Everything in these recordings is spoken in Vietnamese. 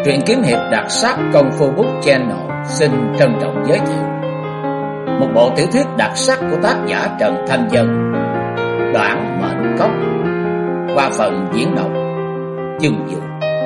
Truyện kiếm hiệp đặc sắc Công Phu Book Channel xin trân trọng giới thiệu một bộ tiểu thuyết đặc sắc của tác giả Trần Thanh Dân, Đoạn Mệnh Cốc, qua phần diễn đọc Dương Dược.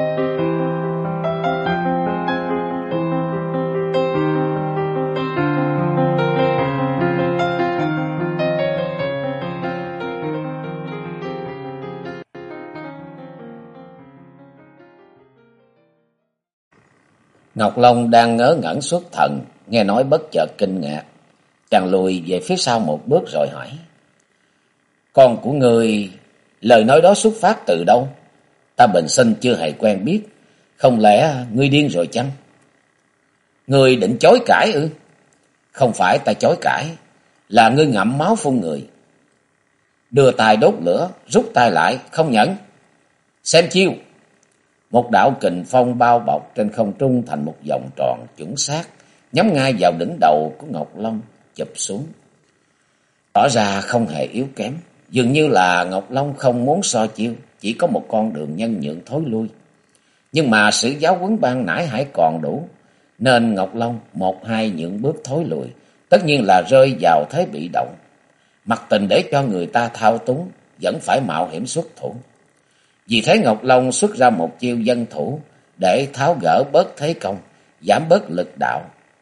Ngọc Long đang ngớ ngẩn xuất thần, nghe nói bất chợt kinh ngạc. Chàng lùi về phía sau một bước rồi hỏi: "Con của ngươi, lời nói đó xuất phát từ đâu? Ta bình sinh chưa hề quen biết, không lẽ ngươi điên rồi chăng?" "Ngươi định chối cãi ư?" "Không phải ta chối cãi, là ngươi ngậm máu phun người." "Đưa tay đốt lửa, rút tay lại, không nhẫn." "Xem chiêu." Một đạo kình phong bao bọc trên không trung thành một vòng tròn chuẩn xác, nhắm ngay vào đỉnh đầu của Ngọc Long chụp xuống. Tỏ ra không hề yếu kém, dường như là Ngọc Long không muốn so chiêu, chỉ có một con đường nhân nhượng thối lui. Nhưng mà sự giáo huấn ban nãy hãy còn đủ, nên Ngọc Long một hai nhượng bước thối lùi, tất nhiên là rơi vào thế bị động. Mặc tình để cho người ta thao túng, vẫn phải mạo hiểm xuất thủ. Vì thế Ngọc Long xuất ra một chiêu dân thủ để tháo gỡ bớt thế công, giảm bớt lực đạo.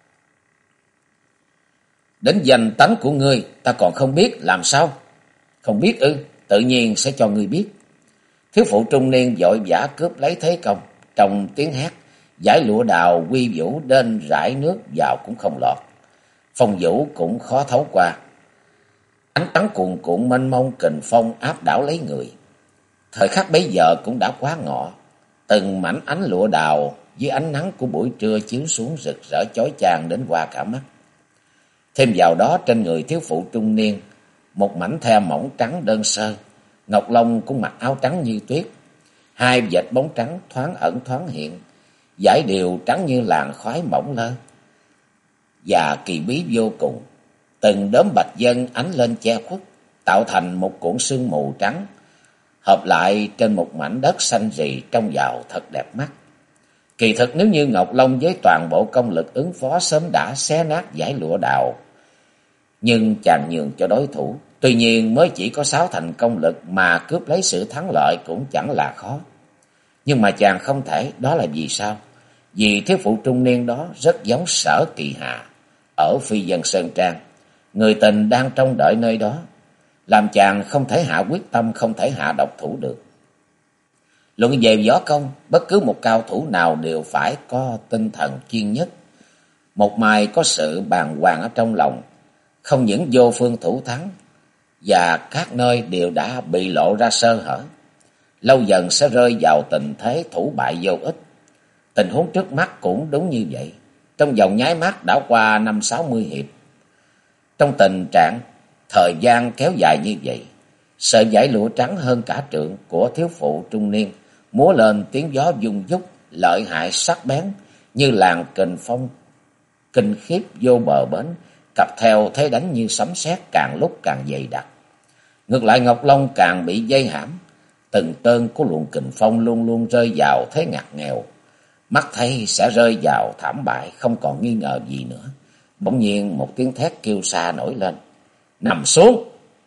"Đến danh tánh của ngươi ta còn không biết làm sao?" "Không biết ư? Tự nhiên sẽ cho ngươi biết." Thiếu phụ trung niên vội vã cướp lấy thế công, trong tiếng hét, dải lụa đào quy vũ đến rải nước vào cũng không lọt, phong vũ cũng khó thấu qua. Ánh trắng cuồn cuộn mênh mông kình phong áp đảo lấy người. Thời khắc bấy giờ cũng đã quá ngọ, từng mảnh ánh lụa đào dưới ánh nắng của buổi trưa chiếu xuống rực rỡ chói chang đến qua cả mắt. Thêm vào đó trên người thiếu phụ trung niên, một mảnh the mỏng trắng đơn sơ, Ngọc Long cũng mặc áo trắng như tuyết, hai vệt bóng trắng thoáng ẩn thoáng hiện, dải đều trắng như làn khói mỏng lơ và kỳ bí vô cùng. Từng đốm bạch vân ánh lên che khuất, tạo thành một cuộn sương mù trắng, hợp lại trên một mảnh đất xanh rì trông vào thật đẹp mắt. Kỳ thực nếu như Ngọc Long với toàn bộ công lực ứng phó sớm đã xé nát dải lụa đào, nhưng chàng nhường cho đối thủ. Tuy nhiên mới chỉ có 6 thành công lực mà cướp lấy sự thắng lợi cũng chẳng là khó. Nhưng mà chàng không thể, đó là vì sao? Vì thiếu phụ trung niên đó rất giống Sở Kỳ Hà ở Phi Vân Sơn Trang, người tình đang trông đợi nơi đó, làm chàng không thể hạ quyết tâm, không thể hạ độc thủ được. Luận về võ công, bất cứ một cao thủ nào đều phải có tinh thần chuyên nhất, một mai có sự bàng hoàng ở trong lòng, không những vô phương thủ thắng, và các nơi đều đã bị lộ ra sơ hở, lâu dần sẽ rơi vào tình thế thủ bại vô ích. Tình huống trước mắt cũng đúng như vậy. Trong vòng nháy mắt đã qua 50-60 hiệp. Trong tình trạng thời gian kéo dài như vậy, sợi dải lụa trắng hơn cả trượng của thiếu phụ trung niên múa lên tiếng gió vung vút, lợi hại sắc bén như làn kình phong kinh khiếp vô bờ bến, cặp theo thế đánh như sấm sét càng lúc càng dày đặc. Ngược lại Ngọc Long càng bị dây hãm, từng tơn của luồng kình phong luôn luôn rơi vào thế ngặt nghèo, mắt thấy sẽ rơi vào thảm bại không còn nghi ngờ gì nữa. Bỗng nhiên một tiếng thét kêu xa nổi lên: "Nằm xuống!"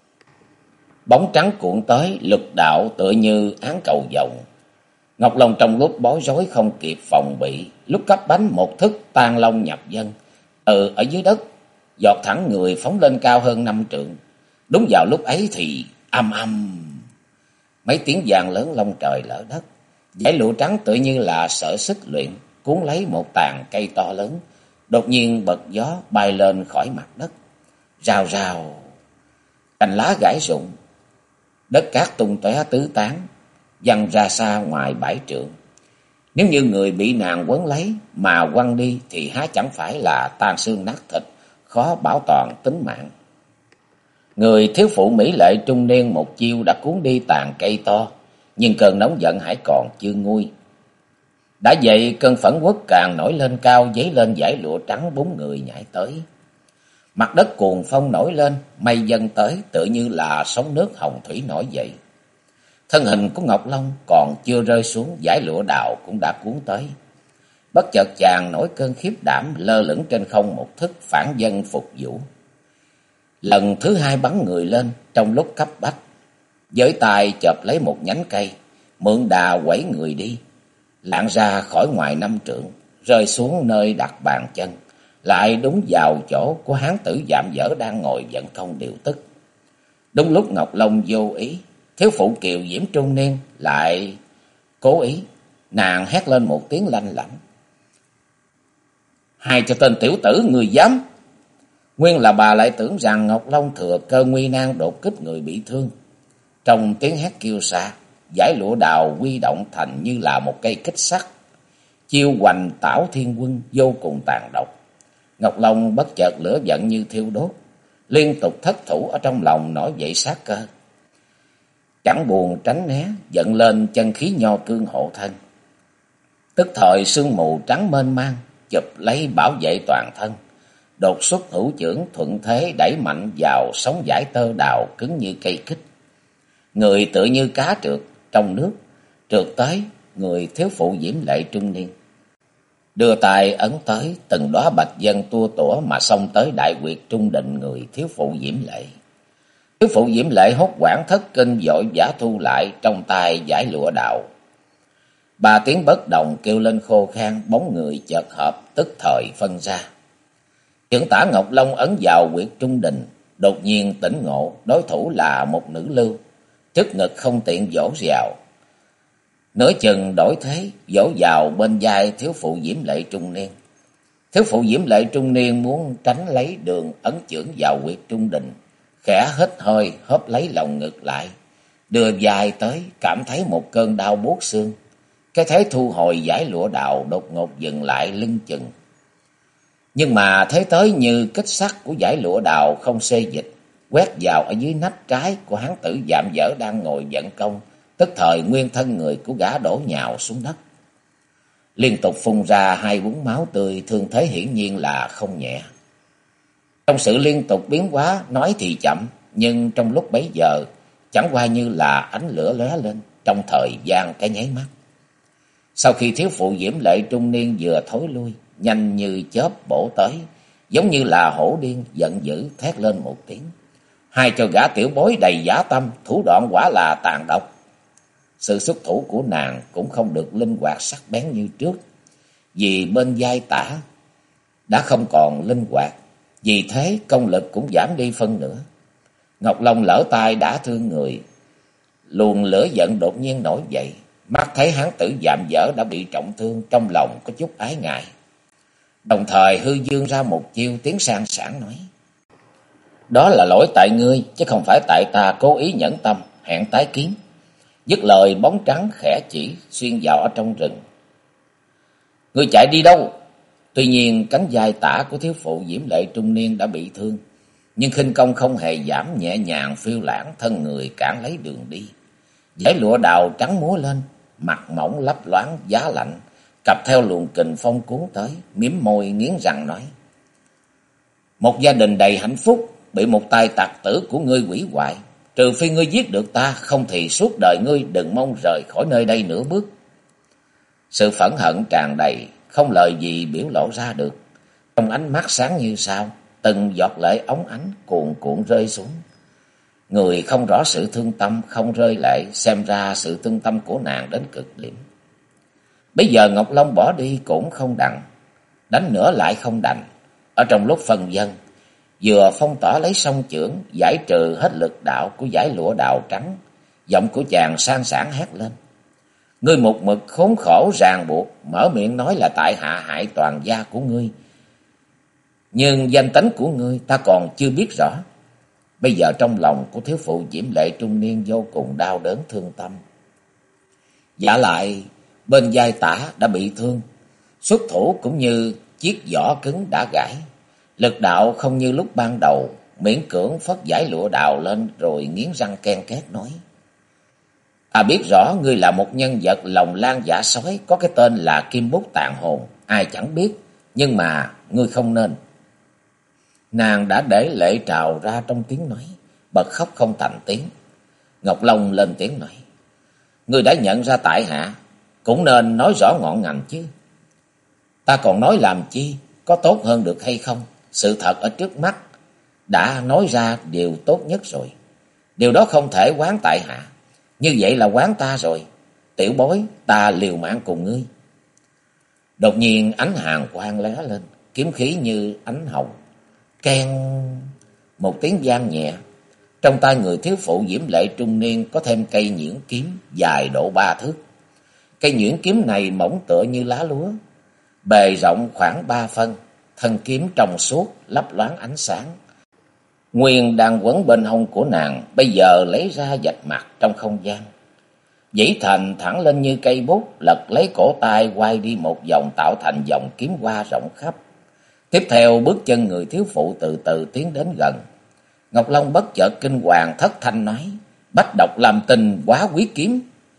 Bóng trắng cuộn tới, lực đạo tựa như án cầu vồng. Ngọc Long trong lúc bối rối không kịp phòng bị, lúc cấp bánh một thức tan long nhập vân, ở dưới đất giọt thẳng người phóng lên cao hơn 5 trượng. Đúng vào lúc ấy thì âm âm mấy tiếng vang lớn long trời lở đất. Dải lụa trắng tựa như là sợi xích luyện cuốn lấy một tàn cây to lớn, đột nhiên bật gió bay lên khỏi mặt đất. Rào rào, cành lá gãy rụng, đất cát tung tóe tứ tán, văng ra xa ngoài 7 trượng. Nếu như người bị nàng quấn lấy mà quăng đi thì há chẳng phải là tan xương nát thịt, khó bảo toàn tính mạng. Người thiếu phụ mỹ lệ trung niên một chiêu đã cuốn đi tàn cây to, nhưng cơn nóng giận hãy còn chưa nguôi. Đã vậy cơn phẫn uất càng nổi lên cao, dấy lên dải lụa trắng 4 người nhảy tới. Mặt đất cuồng phong nổi lên, mây dâng tới tựa như là sóng nước hồng thủy nổi dậy. Thân hình của Ngọc Long còn chưa rơi xuống, dải lụa đào cũng đã cuốn tới. Bất chợt chàng nổi cơn khiếp đảm, lơ lửng trên không một thức phản dân phục vũ. Lần thứ hai bắn người lên trong lúc cấp bách, với tay chộp lấy một nhánh cây, mượn đà quẩy người đi, lạng ra khỏi ngoài 5 trượng, rơi xuống nơi đặt bàn chân, lại đúng vào chỗ của hán tử dạm dở đang ngồi vận công điều tức. Đúng lúc Ngọc Long vô ý, thiếu phụ Kiều Diễm trung niên lại cố ý, nàng hét lên một tiếng lanh lảnh: "Hai cho tên tiểu tử, người dám!" Nguyên là bà lại tưởng rằng Ngọc Long thừa cơ nguy nan đột kích người bị thương. Trong tiếng hét kêu xa, dải lụa đào huy động thành như là một cây kích sắt, chiêu hoành Tảo Thiên Quân vô cùng tàn độc. Ngọc Long bất chợt lửa giận như thiêu đốt, liên tục thất thủ, ở trong lòng nổi dậy sát cơ. Chẳng buồn tránh né, giận lên chân khí nho cương hộ thân. Tức thời sương mù trắng mênh mang chụp lấy bảo vệ toàn thân, đột xuất hữu chưởng thuận thế đẩy mạnh vào sóng dải tơ đào cứng như cây kích. Người tựa như cá trượt trong nước, trượt tới người thiếu phụ Diễm Lệ trung niên, đưa tay ấn tới từng đóa bạch vân tua tủa mà xông tới đại quyệt trung định người thiếu phụ Diễm Lệ. Thiếu phụ Diễm Lệ hốt hoảng thất kinh, vội vã thu lại trong tay dải lụa đào. Ba tiếng bất đồng kêu lên khô khan, bóng người chợt hợp, tức thời phân ra. Chưởng tả Ngọc Long ấn vào quyệt trung đình, đột nhiên tỉnh ngộ đối thủ là một nữ lưu, trước ngực không tiện vỗ vào, nửa chừng đổi thế vỗ vào bên vai thiếu phụ Diễm Lệ trung niên. Thiếu phụ Diễm Lệ trung niên muốn tránh lấy đường ấn chưởng vào quyệt trung đình, khẽ hít hơi hớp lấy lòng ngực lại, đưa vai tới, cảm thấy một cơn đau buốt xương. Cái thế thu hồi dải lụa đào đột ngột dừng lại lưng chừng. Nhưng mà thế tới như kích sắt của dải lụa đào không xê dịch, quét vào ở dưới nách trái của hán tử dạm dở đang ngồi vận công, tức thời nguyên thân người của gã đổ nhào xuống đất, liên tục phun ra 2 búng máu tươi, thương thế hiển nhiên là không nhẹ. Trong sự liên tục biến hóa, nói thì chậm, nhưng trong lúc bấy giờ chẳng qua như là ánh lửa lóe lên trong thời gian cái nháy mắt. Sau khi thiếu phụ Diễm Lệ trung niên vừa thối lui, nhanh như chớp bổ tới, giống như là hổ điên giận dữ thét lên một tiếng. Hai cho gã tiểu bối đầy dã tâm, thủ đoạn quả là tàn độc. Sự xuất thủ của nàng cũng không được linh hoạt sắc bén như trước, vì bên vai tả đã không còn linh hoạt, vì thế công lực cũng giảm đi phân nửa. Ngọc Long lỡ tay đã thương người, luồng lửa giận đột nhiên nổi dậy, mắt thấy hán tử dạm dở đã bị trọng thương, trong lòng có chút ái ngại, đồng thời hư dương ra một chiêu, tiếng sang sảng nói: "Đó là lỗi tại ngươi, chứ không phải tại ta cố ý nhẫn tâm, hẹn tái kiến." Dứt lời bóng trắng khẽ chỉ xuyên vào ở trong rừng. "Ngươi chạy đi đâu?" Tuy nhiên cánh vai tả của thiếu phụ Diễm Lệ trung niên đã bị thương, nhưng khinh công không hề giảm, nhẹ nhàng phiêu lãng, thân người cản lấy đường đi. Dải lụa đào trắng múa lên, mặt mỏng lấp loáng giá lạnh, cặp theo luồng kình phong cuốn tới, miếm môi nghiến răng nói: "Một gia đình đầy hạnh phúc bị một tay tặc tử của ngươi hủy hoại, trừ phi ngươi giết được ta, không thì suốt đời ngươi đừng mong rời khỏi nơi đây nửa bước." Sự phẫn hận tràn đầy, không lời gì biểu lộ ra được. Trong ánh mắt sáng như sao, từng giọt lệ óng ánh cuồn cuộn rơi xuống. Người không rõ sự thương tâm không rơi lệ, xem ra sự thương tâm của nàng đến cực điểm. Bây giờ Ngọc Long bỏ đi cũng không đặng, đánh nữa lại không đành. Ở trong lúc phân vân, vừa phong tỏa lấy song chưởng, giải trừ hết lực đạo của dải lụa đào trắng, giọng của chàng sang sảng hét lên: "Ngươi một mực khốn khổ ràng buộc, mở miệng nói là tại hạ hại toàn gia của ngươi, nhưng danh tánh của ngươi ta còn chưa biết rõ." Bây giờ trong lòng của thiếu phụ Diễm Lệ trung niên vô cùng đau đớn thương tâm. Vả lại bên vai tả đã bị thương, xuất thủ cũng như chiếc vỏ cứng đã gãy, lực đạo không như lúc ban đầu, miễn cưỡng phất dải lụa đào lên rồi nghiến răng ken két nói: "Ta biết rõ ngươi là một nhân vật lòng lan dạ sói, có cái tên là Kim Bút Tàn Hồn, ai chẳng biết, nhưng mà ngươi không nên." Nàng đã để lệ trào ra trong tiếng nói, bật khóc không thành tiếng. Ngọc Long lên tiếng nói: "Ngươi đã nhận ra tại hạ, cũng nên nói rõ ngọn ngành chứ." Ta còn nói làm chi, có tốt hơn được hay không? Sự thật ở trước mắt, đã nói ra điều tốt nhất rồi. Điều đó không thể oán tại hạ. Như vậy là oán ta rồi. Tiểu bối, ta liều mạng cùng ngươi. Đột nhiên ánh hàn quang lóe lên, kiếm khí như ánh hồng. Keng, một tiếng vang nhẹ. Trong tay người thiếu phụ diễm lệ trung niên có thêm cây nhuyễn kiếm dài độ 3 thước. Cây nhuyễn kiếm này mỏng tựa như lá lúa, bề rộng khoảng 3 phân, thân kiếm trong suốt lấp loáng ánh sáng. Nguyên đang quấn bên hông của nàng, bây giờ lấy ra vạch mặt trong không gian. Dĩ thành thẳng lên như cây bút, lật lấy cổ tay quay đi một vòng tạo thành vòng kiếm hoa rộng khắp. Tiếp theo bước chân người thiếu phụ từ từ tiến đến gần. Ngọc Long bất chợt kinh hoàng thất thanh nói: Bách độc làm tình quá quyết kiếm.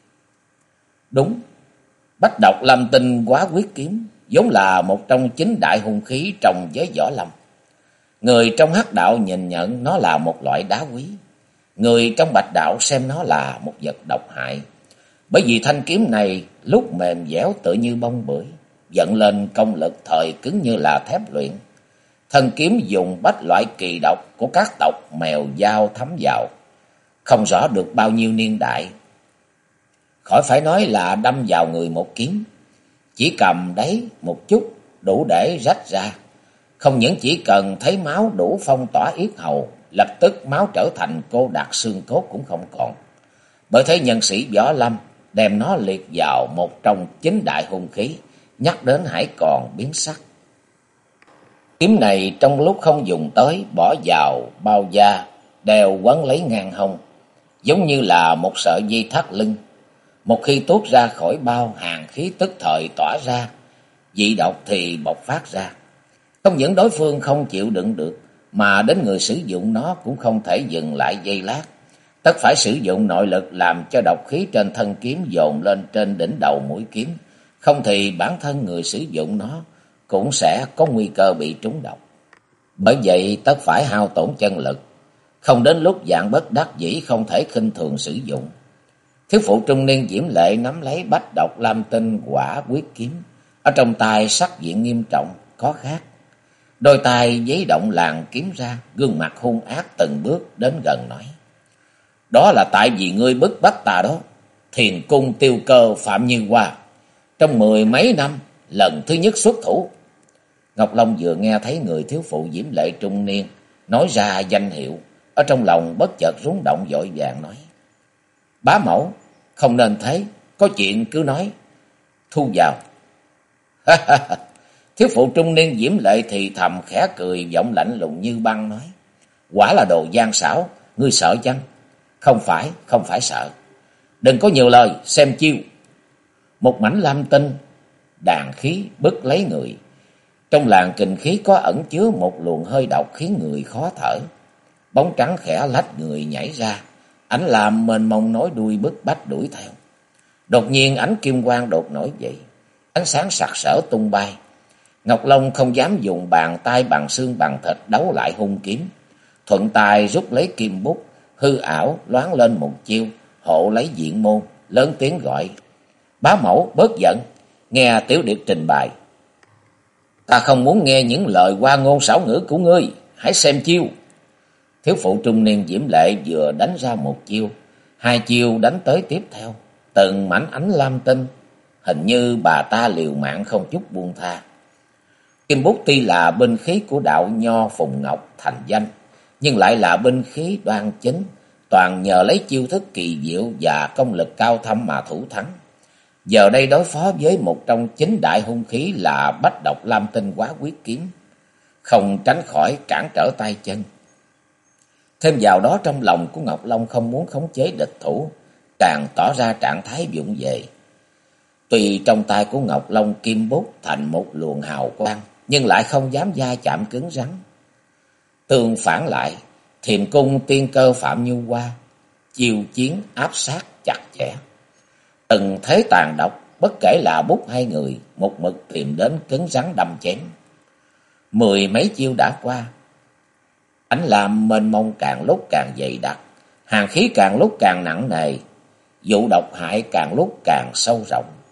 Đúng, Bách độc làm tình quá quyết kiếm vốn là một trong 9 đại hung khí trong giới võ lâm. Người trong hắc đạo nhìn nhận nó là một loại đá quý, người trong bạch đạo xem nó là một vật độc hại. Bởi vì thanh kiếm này lúc mềm dẻo tựa như bông bưởi, vận lên công lực thời cứng như là thép luyện. Thân kiếm dùng bách loại kỳ độc của các tộc mèo dao thấm vào, không rõ được bao nhiêu niên đại. Khỏi phải nói là đâm vào người một kiếm, chỉ cầm đấy một chút đủ để rách ra. Không những chỉ cần thấy máu đủ phong tỏa yết hầu, lập tức máu trở thành cô đặc xương cốt cũng không còn. Bởi thế nhân sĩ võ lâm đem nó liệt vào một trong 9 đại hung khí, nhắc đến hãy còn biến sắc. Kiếm này trong lúc không dùng tới, bỏ vào bao da, đeo quấn lấy ngang hông, giống như là một sợi dây thắt lưng. Một khi tuốt ra khỏi bao, hàn khí tức thời tỏa ra, dị độc thì bộc phát ra. Không những đối phương không chịu đựng được, mà đến người sử dụng nó cũng không thể dừng lại giây lát. Tất phải sử dụng nội lực làm cho độc khí trên thân kiếm dồn lên trên đỉnh đầu mũi kiếm. Không thì bản thân người sử dụng nó cũng sẽ có nguy cơ bị trúng độc. Bởi vậy tất phải hao tổn chân lực, không đến lúc vạn bất đắc dĩ không thể khinh thường sử dụng. Thiếu phụ trung niên diễm lệ nắm lấy bách độc lam tinh quả quyết kiếm, ở trong tay sắc diện nghiêm trọng có khác. Đôi tay giấy động làn kiếm ra, gương mặt hung ác từng bước đến gần nói: Đó là tại vì ngươi bức bách ta đó. Thiền cung tiêu cơ Phạm Như Hoa trong 10 mấy năm lần thứ nhất xuất thủ. Ngọc Long vừa nghe thấy người thiếu phụ diễm lệ trung niên nói ra danh hiệu, ở trong lòng bất chợt rúng động, vội vàng nói: Bá mẫu, không nên thế, có chuyện cứ nói, thu vào. Thiếu phụ trung niên diễm lệ thì thầm khẽ cười, giọng lạnh lùng như băng nói: Quả là đồ gian xảo, ngươi sợ chăng? Không phải sợ. Đừng có nhiều lời, xem chiêu. Một mảnh lam tinh, đàn khí bức lấy người. Trong làn kình khí có ẩn chứa một luồng hơi độc khiến người khó thở. Bóng trắng khẽ lách người nhảy ra, ảnh làm mênh mông nối đuôi bức bách đuổi theo. Đột nhiên ánh kim quang đột nổi dậy, ánh sáng sặc sỡ tung bay. Ngọc Long không dám dùng bàn tay bằng xương bằng thịt đấu lại hung kiếm, thuận tay rút lấy kim bút, hư ảo loáng lên một chiêu, hộ lấy diện môn, lớn tiếng gọi: Bá mẫu bớt giận, nghe tiểu điệp trình bày. Ta không muốn nghe những lời hoa ngôn xảo ngữ của ngươi, hãy xem chiêu. Thiếu phụ trung niên diễm lệ vừa đánh ra một chiêu, 2 chiêu đánh tới tiếp theo, từng mảnh ánh lam tinh, hình như bà ta liều mạng không chút buông tha. Kim bút tuy là binh khí của đạo nho Phùng Ngọc thành danh, nhưng lại là binh khí đoan chính, toàn nhờ lấy chiêu thức kỳ diệu và công lực cao thâm mà thủ thắng. Giờ đây đối phó với một trong 9 đại hung khí là bách độc lam tinh quá quyết kiếm, không tránh khỏi cản trở tay chân. Thêm vào đó trong lòng của Ngọc Long không muốn khống chế địch thủ, càng tỏ ra trạng thái vụng về. Tuy trong tay của Ngọc Long kim bút thành một luồng hào quang, nhưng lại không dám va chạm cứng rắn. Tương phản lại, Thiềm cung tiên cơ Phạm Như Hoa chiêu chiến áp sát chặt chẽ, từng thế tàn độc, bất kể là bút hay người, một mực tìm đến cứng rắn đâm chém. 10 mấy chiêu đã qua, ánh lam mênh mông càng lúc càng dày đặc, hàn khí càng lúc càng nặng nề, vụ độc hại càng lúc càng sâu rộng.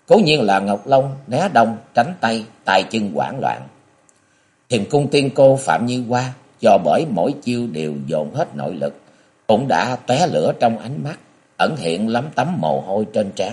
Cố nhiên là Ngọc Long né đông tránh tây, tay chân hoảng loạn. Thiềm cung tiên cô Phạm Như Hoa do bởi mỗi chiêu đều dồn hết nội lực, cũng đã tóe lửa trong ánh mắt, ẩn hiện lấm tấm mồ hôi trên trán.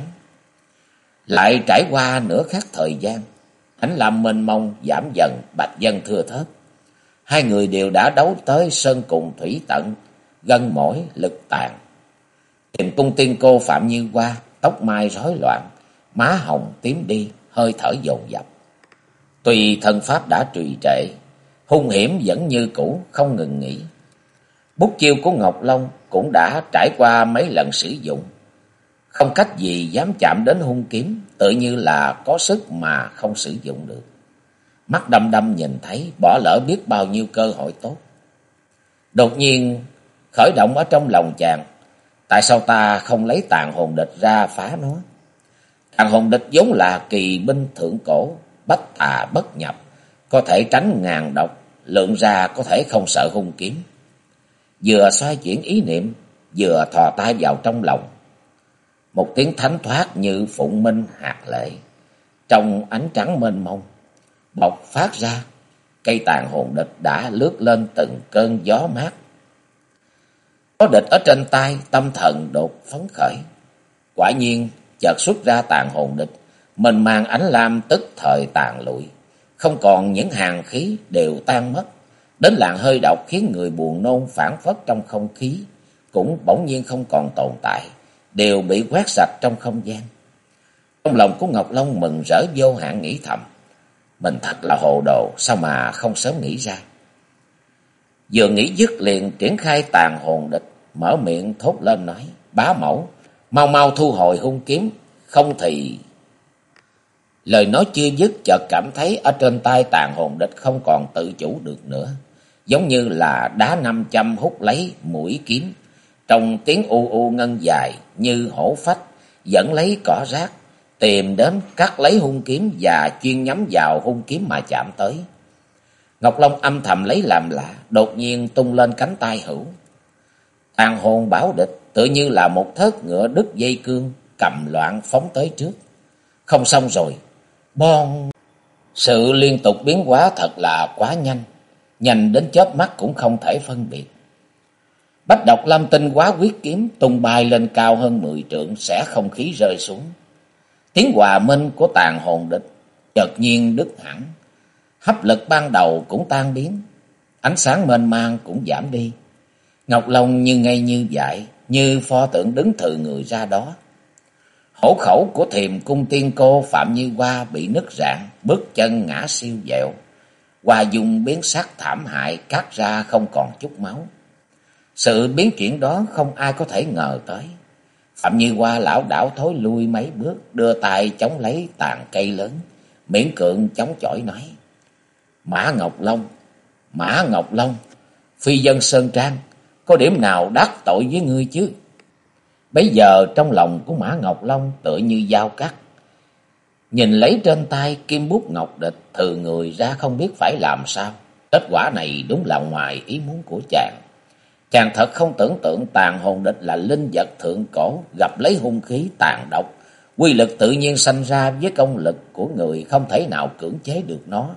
Lại trải qua nửa khắc thời gian, ánh lam mênh mông giảm dần, bạch dân thưa thớt. Hai người đều đã đấu tới sơn cùng thủy tận, gân mỏi lực tàn. Thiềm cung tiên cô Phạm Như Hoa tóc mai rối loạn, má hồng tím đi, hơi thở dồn dập. Tuy thân pháp đã trì trệ, hung hiểm vẫn như cũ, không ngừng nghỉ. Bút chiêu của Ngọc Long cũng đã trải qua mấy lần sử dụng, không cách gì dám chạm đến hung kiếm, tự như là có sức mà không sử dụng được. Mắt đăm đăm nhìn thấy, bỏ lỡ biết bao nhiêu cơ hội tốt. Đột nhiên khởi động ở trong lòng chàng, tại sao ta không lấy tàn hồn địch ra phá nó? Tàn hồn địch vốn là kỳ binh thượng cổ, bách tà bất nhập, có thể tránh ngàn độc, lượng ra có thể không sợ hung kiếm. Vừa xoay chuyển ý niệm, vừa thò tay vào trong lòng. Một tiếng thánh thoát như phụng minh hạt lệ, trong ánh trắng mênh mông bộc phát ra. Cây tàn hồn địch đã lướt lên từng cơn gió mát. Có địch ở trên tay, tâm thần đột phấn khởi. Quả nhiên chợt xuất ra tàn hồn địch, mình mang ánh lam tức thời tàn lụi, không còn những hàn khí đều tan mất. Đến làn hơi độc khiến người buồn nôn phảng phất trong không khí cũng bỗng nhiên không còn tồn tại, đều bị quét sạch trong không gian. Trong lòng của Ngọc Long mừng rỡ vô hạn, nghĩ thầm: mình thật là hồ đồ, sao mà không sớm nghĩ ra. Vừa nghĩ dứt liền triển khai tàn hồn địch, mở miệng thốt lên nói: bá mẫu, mau mau thu hồi hung kiếm, không thì... Lời nói chưa dứt, chợt cảm thấy ở trên tay tàn hồn địch không còn tự chủ được nữa, giống như là đá 500 hút lấy mũi kiếm. Trong tiếng u u ngân dài như hổ phách, dẫn lấy cỏ rác, tìm đến cắt lấy hung kiếm và chuyên nhắm vào hung kiếm mà chạm tới. Ngọc Long âm thầm lấy làm lạ, đột nhiên tung lên cánh tay hữu. Tàn hồn bảo địch tự như là một thớt ngựa đứt dây cương, cầm loạn phóng tới trước. Không xong rồi, bon! Sự liên tục biến hóa thật là quá nhanh, nhanh đến chớp mắt cũng không thể phân biệt. Bách độc lam tinh quá quyết kiếm tung bay lên cao hơn 10 trượng, xẻ không khí rơi xuống. Tiếng hòa minh của tàn hồn địch chợt nhiên đứt hẳn, hấp lực ban đầu cũng tan biến, ánh sáng mênh mang cũng giảm đi. Ngọc Long như ngây như dại, như pho tượng đứng thừ người ra đó. Hổ khẩu của Thiềm cung tiên cô Phạm Như Hoa bị nứt rạn, bước chân ngã siêu dẹo. Hoa dung biến sắc thảm hại, cắt ra không còn chút máu. Sự biến chuyển đó không ai có thể ngờ tới. Phạm Như Hoa lảo đảo thối lui mấy bước, đưa tay chống lấy tàn cây lớn, miễn cưỡng chống chọi nói: Mã Ngọc Long, Mã Ngọc Long, phi dân Sơn Trang, có điểm nào đắc tội với ngươi chứ? Bấy giờ trong lòng của Mã Ngọc Long tựa như dao cắt. Nhìn lấy trên tay kim bút ngọc địch, thừ người ra không biết phải làm sao. Kết quả này đúng là ngoài ý muốn của chàng. Chàng thật không tưởng tượng tàn hồn địch là linh vật thượng cổ, gặp lấy hung khí tàn độc, quy lực tự nhiên sanh ra với công lực của người, không thể nào cưỡng chế được nó.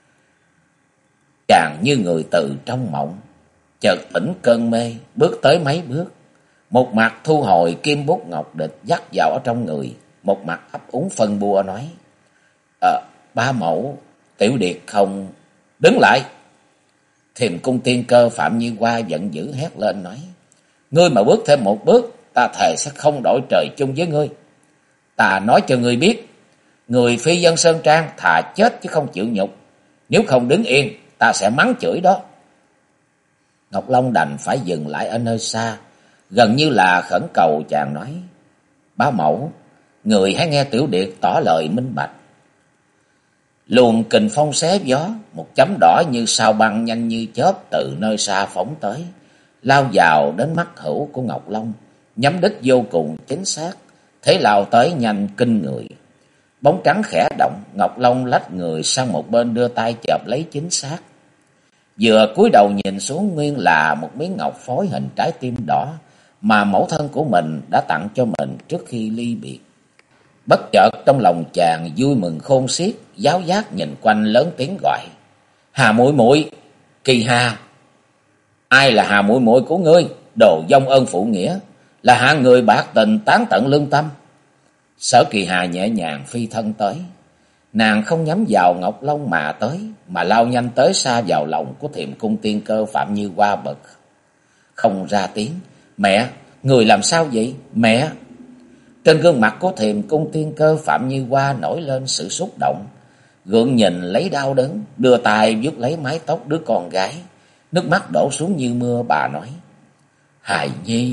Chàng như người từ trong mộng, chợt tỉnh cơn mê, bước tới mấy bước, một mặt thu hồi kim bút ngọc địch dắt vào ở trong người, một mặt ấp úng phân bua nói: Bá mẫu, tiểu điệt không... Đứng lại! Thiềm cung tiên cơ Phạm Như Hoa giận dữ hét lên nói: Ngươi mà bước thêm một bước, ta thề sẽ không đổi trời chung với ngươi. Ta nói cho ngươi biết, người phi dân Sơn Trang thà chết chứ không chịu nhục. Nếu không đứng yên, ta sẽ mắng chửi đó. Ngọc Long đành phải dừng lại ở nơi xa, gần như là khẩn cầu chàng nói: Bá mẫu, người hãy nghe tiểu điệt tỏ lời minh bạch. Luồng kình phong xé gió, một chấm đỏ như sao băng nhanh như chớp từ nơi xa phóng tới, lao vào đến mắt hữu của Ngọc Long, nhắm đích vô cùng chính xác, thế lao tới nhanh kinh người. Bóng trắng khẽ động, Ngọc Long lách người sang một bên đưa tay chộp lấy chính xác. Vừa cúi đầu nhìn xuống, nguyên là một miếng ngọc phối hình trái tim đỏ mà mẫu thân của mình đã tặng cho mình trước khi ly biệt. Bất chợt trong lòng chàng vui mừng khôn xiết, giáo giác nhìn quanh lớn tiếng gọi: Hà muội muội, Kỳ Hà! Ai là Hà muội muội của ngươi? Đồ vong ơn phụ nghĩa, là hạng người bạc tình tán tận lương tâm. Sở Kỳ Hà nhẹ nhàng phi thân tới. Nàng không nhắm vào Ngọc Long mà tới, mà lao nhanh tới xa vào lòng của Thiềm Cung Tiên Cơ Phạm Như Hoa bật không ra tiếng: Mẹ, người làm sao vậy? Mẹ! Trên gương mặt của Thiềm Cung Tiên Cơ Phạm Như Hoa nổi lên sự xúc động, gượng nhìn lấy đau đớn, đưa tay vuốt lấy mái tóc đứa con gái. Nước mắt đổ xuống như mưa, bà nói: Hài nhi,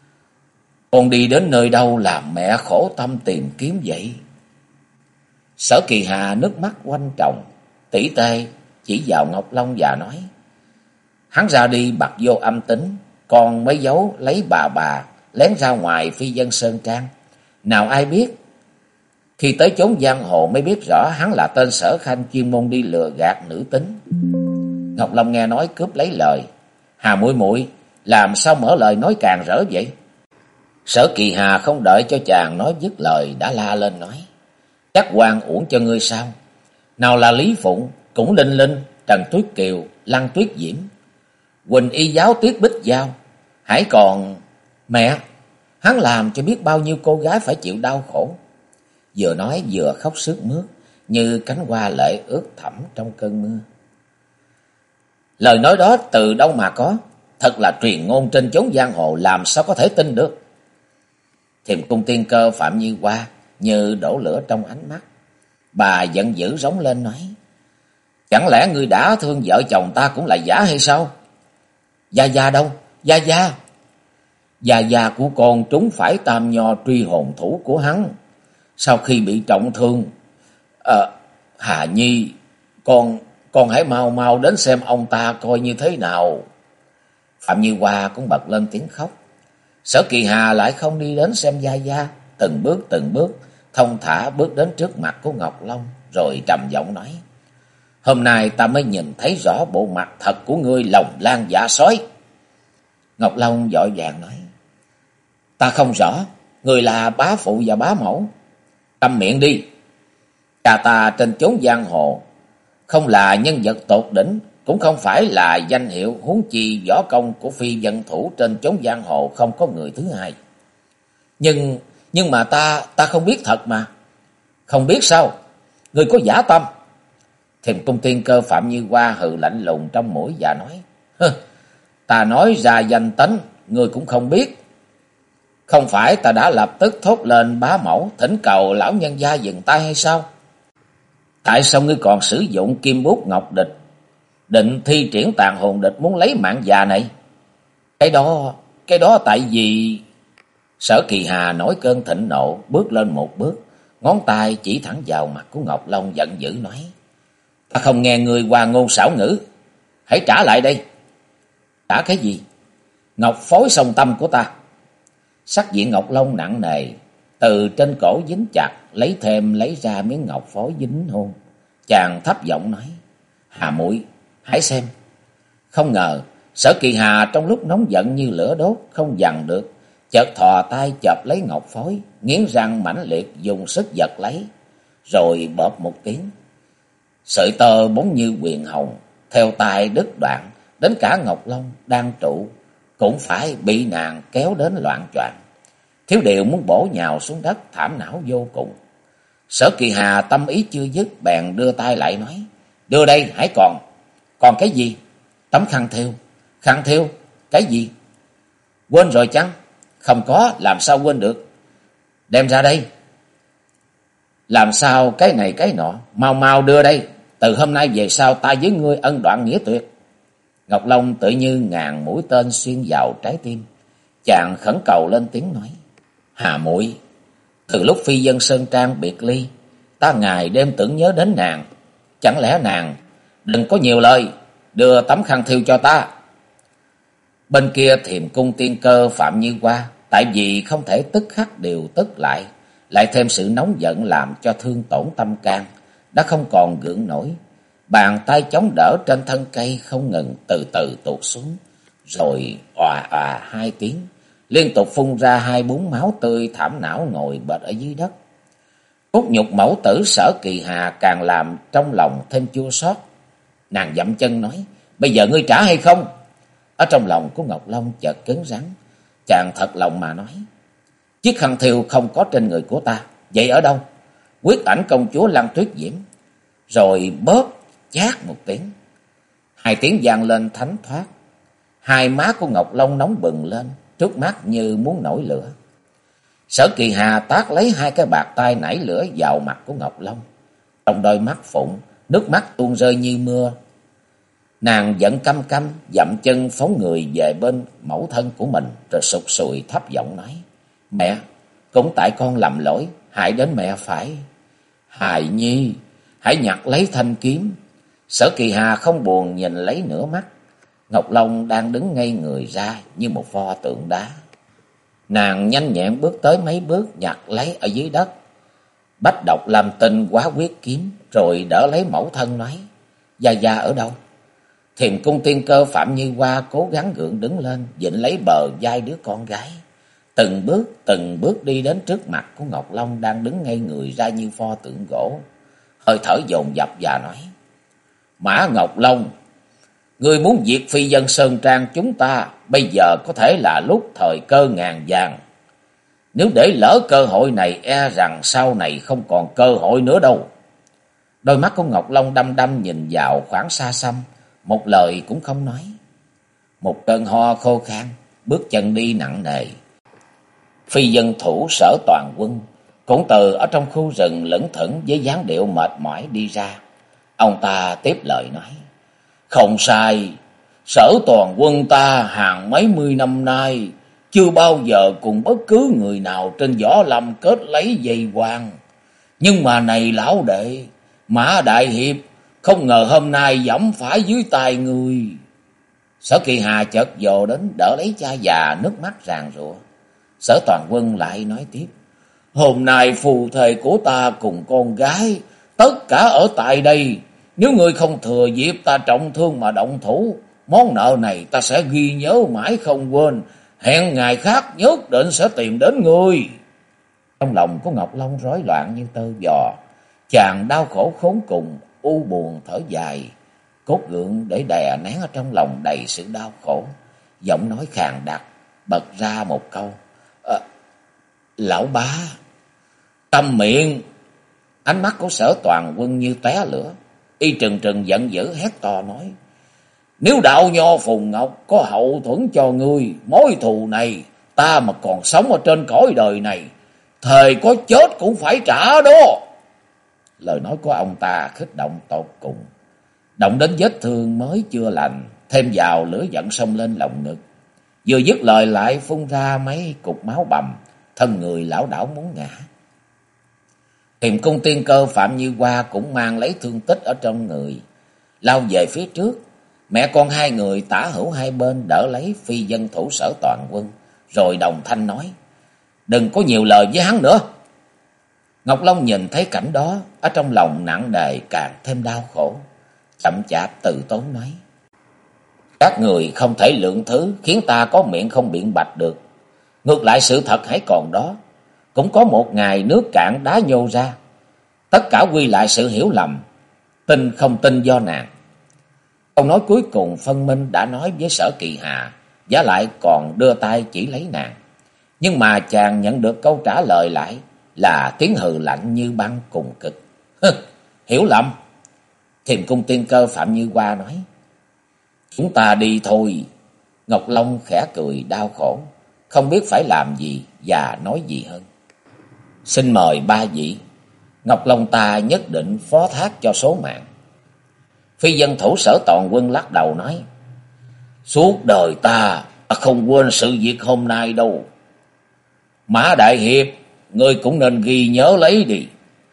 con đi đến nơi đâu làm mẹ khổ tâm tìm kiếm vậy? Sở Kỳ Hà nước mắt quanh tròng, tỉ tê chỉ vào Ngọc Long và nói: Hắn ra đi bặt vô âm tính, con mới giấu lấy bà lén ra ngoài phi dân sơn trang. Nào ai biết, khi tới chốn giang hồ mới biết rõ hắn là tên Sở Khanh chuyên môn đi lừa gạt nữ tính. Ngọc Long nghe nói cướp lấy lời: Hà muội muội, làm sao mở lời nói càng rỡ vậy? Sở Kỳ Hà không đợi cho chàng nói dứt lời đã la lên nói: Chắc oan uổng cho ngươi sao? Nào là Lý Phụng, Cũng Linh Linh, Trần Tuyết Kiều, Lăng Tuyết Diễm, Quỳnh Y Giáo, Tuyết Bích Giao, hãy còn... Mẹ, hắn làm cho biết bao nhiêu cô gái phải chịu đau khổ. Vừa nói vừa khóc sướt mướt, như cánh hoa lệ ướt thẳm trong cơn mưa. Lời nói đó từ đâu mà có? Thật là truyền ngôn trên chốn giang hồ, làm sao có thể tin được? Thiềm Cung Tiên Cơ Phạm Như Hoa như đổ lửa trong ánh mắt. Bà giận dữ rống lên nói: Chẳng lẽ ngươi đã thương vợ chồng ta cũng là giả hay sao? Gia Gia đâu? Gia Gia! Gia Gia của con trúng phải tam nho truy hồn thủ của hắn. Sau khi bị trọng thương... Hà Nhi, con hãy mau mau đến xem ông ta coi như thế nào. Phạm Như Hoa cũng bật lên tiếng khóc. Sở Kỳ Hà lại không đi đến xem Gia Gia, từng bước thông thả bước đến trước mặt của Ngọc Long, rồi trầm giọng nói: Hôm nay ta mới nhìn thấy rõ bộ mặt thật của ngươi, lòng lang dạ sói. Ngọc Long vội vàng nói: Ta không rõ, người là bá phụ và bá mẫu. Câm miệng đi. Cha ta trên chốn giang hồ không là nhân vật tột đỉnh, cũng không phải là danh hiệu, huống chi võ công của phi dân thủ trên chốn giang hồ không có người thứ hai. Nhưng mà ta không biết thật mà. Không biết sao? Người có giả tâm. Thiềm Cung Tiên Cơ Phạm Như Hoa hừ lạnh lùng trong mũi và nói: Ta nói ra danh tính, ngươi cũng không biết. Không phải ta đã lập tức thốt lên bá mẫu thỉnh cầu lão nhân gia dừng tay hay sao? Tại sao ngươi còn sử dụng kim bút ngọc địch, định thi triển tàn hồn địch muốn lấy mạng già này? Cái đó tại vì... Sở Kỳ Hà nổi cơn thịnh nộ, bước lên một bước, ngón tay chỉ thẳng vào mặt của Ngọc Long, giận dữ nói: Ta không nghe người hoa ngôn xảo ngữ, hãy trả lại đây. Trả cái gì? Ngọc phối song tâm của ta. Sắc diện Ngọc Long nặng nề, từ trên cổ dính chặt, lấy ra miếng ngọc phối dính hôn. Chàng thấp giọng nói: Hà muội, hãy xem. Không ngờ Sở Kỳ Hà trong lúc nóng giận như lửa đốt, không dằn được, chợt thò tay chộp lấy ngọc phối, nghiến răng mãnh liệt dùng sức giật lấy, rồi bóp một tiếng. Sợi tơ bóng như huyền hồng theo tay đứt đoạn, đến cả Ngọc Long đang trụ cũng phải bị nàng kéo đến loạn choạng. Thiếu điều muốn bổ nhào xuống đất, thảm não vô cùng. Sở Kỳ Hà tâm ý chưa dứt, bèn đưa tay lại nói: Đưa đây, hãy còn. Còn cái gì? Tấm khăn thêu. Khăn thêu? Cái gì? Quên rồi chăng? Không có, làm sao quên được? Đem ra đây. Làm sao cái này cái nọ? Mau mau đưa đây. Từ hôm nay về sau ta với ngươi ân đoạn nghĩa tuyệt. Ngọc Long tự như ngàn mũi tên xuyên vào trái tim. Chàng khẩn cầu lên tiếng nói: Hà muội, từ lúc phi dân sơn trang biệt ly, ta ngày đêm tưởng nhớ đến nàng. Chẳng lẽ nàng... Đừng có nhiều lời, đưa tấm khăn thêu cho ta. Bên kia Thiềm Cung Tiên Cơ Phạm Như Hoa, tại vì không thể tức khắc điều tức lại thêm sự nóng giận làm cho thương tổn tâm can, đã không còn gượng nổi. Bàn tay chống đỡ trên thân cây không ngừng từ từ tuột xuống, rồi òa òa hai tiếng, liên tục phun ra 2-4 máu tươi, thảm não ngồi bệt ở dưới đất. Cốt nhục mẫu tử Sở Kỳ Hà càng làm trong lòng thêm chua xót. Nàng dậm chân nói, bây giờ ngươi trả hay không? Ở trong lòng của Ngọc Long chợt cứng rắn. Chàng thật lòng mà nói, chiếc khăn thêu không có trên người của ta, vậy ở đâu? Quyết ảnh công chúa Lăng Tuyết Diễm. Rồi bóp chát một tiếng. Hai tiếng vang lên thánh thoát. Hai má của Ngọc Long nóng bừng lên, trước mắt như muốn nổi lửa. Sở Kỳ Hà tát lấy hai cái bạt tay nảy lửa vào mặt của Ngọc Long. Trong đôi mắt phụng, nước mắt tuôn rơi như mưa. Nàng giận căm căm, dậm chân phóng người về bên mẫu thân của mình, rồi sụt sùi thấp giọng nói, mẹ, cũng tại con lầm lỗi, hại đến mẹ phải. Hài nhi, hãy nhặt lấy thanh kiếm. Sở Kỳ Hà không buồn nhìn lấy nửa mắt. Ngọc Long đang đứng ngây người ra như một pho tượng đá. Nàng nhanh nhẹn bước tới mấy bước, nhặt lấy ở dưới đất Bách Độc Làm Tinh Quá Quyết kiếm, rồi đỡ lấy mẫu thân nói, Gia Gia ở đâu? Thiềm Cung Tiên Cơ Phạm Như Hoa cố gắng gượng đứng lên, vịnh lấy bờ vai đứa con gái, từng bước đi đến trước mặt của Ngọc Long đang đứng ngây người ra như pho tượng gỗ, hơi thở dồn dập và nói, Mã Ngọc Long, ngươi muốn diệt phi dân Sơn Trang chúng ta, bây giờ có thể là lúc thời cơ ngàn vàng. Nếu để lỡ cơ hội này, e rằng sau này không còn cơ hội nữa đâu. Đôi mắt của Ngọc Long đăm đăm nhìn vào khoảng xa xăm, một lời cũng không nói. Một cơn ho khô khan, bước chân đi nặng nề. Phi dân thủ Sở Toàn Quân cũng từ ở trong khu rừng lững thững với dáng điệu mệt mỏi đi ra. Ông ta tiếp lời nói, không sai, Sở Toàn Quân ta hàng mấy mươi năm nay chưa bao giờ cùng bất cứ người nào trên võ lâm kết lấy dây quang. Nhưng mà này lão đệ, Mã Đại Hiệp, không ngờ hôm nay giẫm phải dưới tay người. Sở Kỳ Hà chợt vồ đến đỡ lấy cha già, nước mắt ràn rụa. Sở Toàn Quân lại nói tiếp, hôm nay phù thề của ta cùng con gái tất cả ở tại đây. Nếu người không thừa dịp ta trọng thương mà động thủ, món nợ này ta sẽ ghi nhớ mãi không quên. Hẹn ngày khác nhất định sẽ tìm đến ngươi. Trong lòng của Ngọc Long rối loạn như tơ vò. Chàng đau khổ khốn cùng, u buồn thở dài. Cốt gượng để đè nén ở trong lòng đầy sự đau khổ. Giọng nói khàn đặc, bật ra một câu, lão bá. Câm miệng. Ánh mắt của Sở Toàn Quân như tóe lửa. Y trừng trừng giận dữ hét to nói, nếu đạo nho Phùng Ngọc có hậu thuẫn cho ngươi, mối thù này ta mà còn sống ở trên cõi đời này, thời có chết cũng phải trả đó. Lời nói của ông ta kích động tột cùng, động đến vết thương mới chưa lành, thêm vào lửa giận xông lên lòng ngực. Vừa dứt lời lại phun ra mấy cục máu bầm, thân người lảo đảo muốn ngã. Thiềm Cung Tiên Cơ Phạm Như Hoa cũng mang lấy thương tích ở trong người, lao về phía trước. Mẹ con hai người tả hữu hai bên đỡ lấy phi dân thủ Sở Toàn Quân, rồi đồng thanh nói, đừng có nhiều lời với hắn nữa. Ngọc Long nhìn thấy cảnh đó, ở trong lòng nặng nề càng thêm đau khổ, chậm chạp từ tốn nói, các người không thể lượng thứ khiến ta có miệng không biện bạch được. Ngược lại sự thật hãy còn đó, cũng có một ngày nước cạn đá nhô ra. Tất cả quy lại sự hiểu lầm, tin không tin do nàng. Câu nói cuối cùng phân minh đã nói với Sở Kỳ Hà, giá lại còn đưa tay chỉ lấy nàng. Nhưng mà chàng nhận được câu trả lời lại là tiếng hừ lạnh như băng cùng cực. Hiểu lầm. Thiềm Cung Tiên Cơ Phạm Như Hoa nói, chúng ta đi thôi. Ngọc Long khẽ cười đau khổ, không biết phải làm gì và nói gì hơn. Xin mời ba vị. Ngọc Long ta nhất định phó thác cho số mạng. Phi dân thủ Sở Toàn Quân lắc đầu nói, suốt đời ta không quên sự việc hôm nay đâu. Mã Đại Hiệp, ngươi cũng nên ghi nhớ lấy đi.